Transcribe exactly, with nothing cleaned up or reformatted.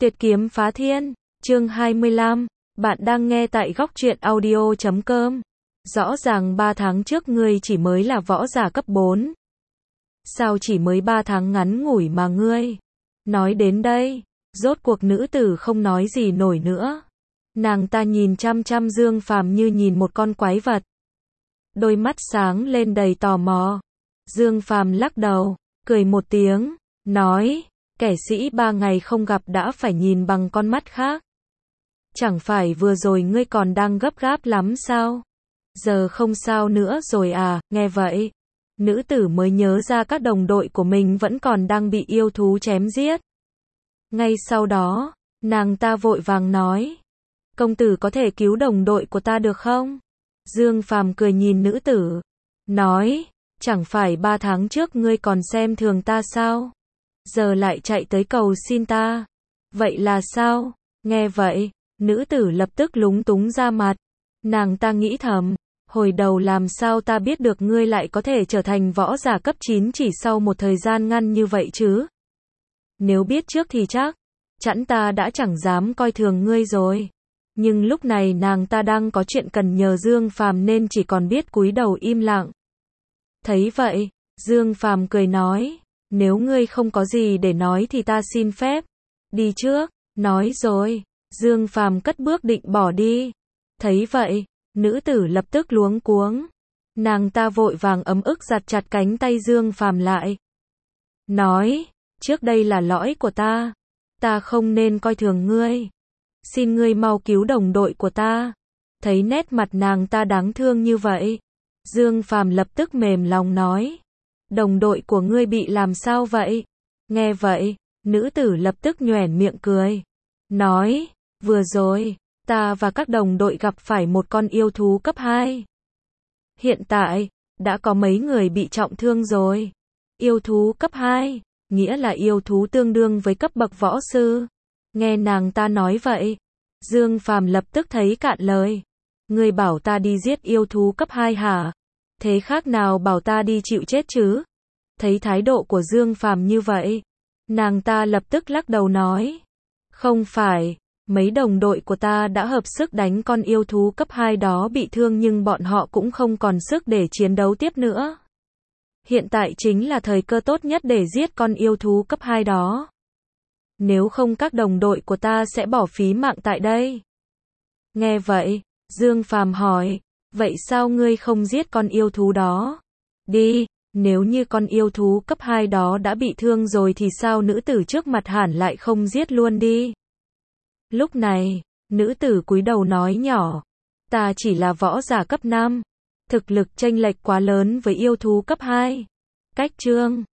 Tuyệt kiếm phá thiên, chương hai mươi lăm, bạn đang nghe tại góc truyện audio chấm com. Rõ ràng ba tháng trước ngươi chỉ mới là võ giả cấp bốn. Sao chỉ mới ba tháng ngắn ngủi mà ngươi? Nói đến đây, rốt cuộc nữ tử không nói gì nổi nữa. Nàng ta nhìn chăm chăm Dương Phàm như nhìn một con quái vật. Đôi mắt sáng lên đầy tò mò. Dương Phàm lắc đầu, cười một tiếng, nói, kẻ sĩ ba ngày không gặp đã phải nhìn bằng con mắt khác. Chẳng phải vừa rồi ngươi còn đang gấp gáp lắm sao? Giờ không sao nữa rồi à? Nghe vậy, nữ tử mới nhớ ra các đồng đội của mình vẫn còn đang bị yêu thú chém giết. Ngay sau đó, nàng ta vội vàng nói, công tử có thể cứu đồng đội của ta được không? Dương Phàm cười nhìn nữ tử, nói, chẳng phải ba tháng trước ngươi còn xem thường ta sao? Giờ lại chạy tới cầu xin ta. Vậy là sao? Nghe vậy, nữ tử lập tức lúng túng ra mặt. Nàng ta nghĩ thầm, hồi đầu làm sao ta biết được ngươi lại có thể trở thành võ giả cấp chín chỉ sau một thời gian ngắn như vậy chứ? Nếu biết trước thì chắc chắn ta đã chẳng dám coi thường ngươi rồi. Nhưng lúc này nàng ta đang có chuyện cần nhờ Dương Phàm nên chỉ còn biết cúi đầu im lặng. Thấy vậy, Dương Phàm cười nói, nếu ngươi không có gì để nói thì ta xin phép đi trước. Nói rồi, Dương Phàm cất bước định bỏ đi. Thấy vậy, nữ tử lập tức luống cuống. Nàng ta vội vàng ấm ức giặt chặt cánh tay Dương Phàm lại. Nói, trước đây là lỗi của ta. Ta không nên coi thường ngươi. Xin ngươi mau cứu đồng đội của ta. Thấy nét mặt nàng ta đáng thương như vậy, Dương Phàm lập tức mềm lòng nói, đồng đội của ngươi bị làm sao vậy? Nghe vậy, nữ tử lập tức nhoẻn miệng cười, nói, vừa rồi, ta và các đồng đội gặp phải một con yêu thú cấp hai. Hiện tại, đã có mấy người bị trọng thương rồi. Yêu thú cấp hai, nghĩa là yêu thú tương đương với cấp bậc võ sư. Nghe nàng ta nói vậy, Dương Phàm lập tức thấy cạn lời. Ngươi bảo ta đi giết yêu thú cấp hai hả? Thế khác nào bảo ta đi chịu chết chứ? Thấy thái độ của Dương Phàm như vậy, nàng ta lập tức lắc đầu nói, không phải, mấy đồng đội của ta đã hợp sức đánh con yêu thú cấp hai đó bị thương nhưng bọn họ cũng không còn sức để chiến đấu tiếp nữa. Hiện tại chính là thời cơ tốt nhất để giết con yêu thú cấp hai đó. Nếu không các đồng đội của ta sẽ bỏ phí mạng tại đây. Nghe vậy, Dương Phàm hỏi, vậy sao ngươi không giết con yêu thú đó? Đi, nếu như con yêu thú cấp hai đó đã bị thương rồi thì sao nữ tử trước mặt hẳn lại không giết luôn đi? Lúc này, nữ tử cúi đầu nói nhỏ, ta chỉ là võ giả cấp năm, thực lực chênh lệch quá lớn với yêu thú cấp hai. Cách chương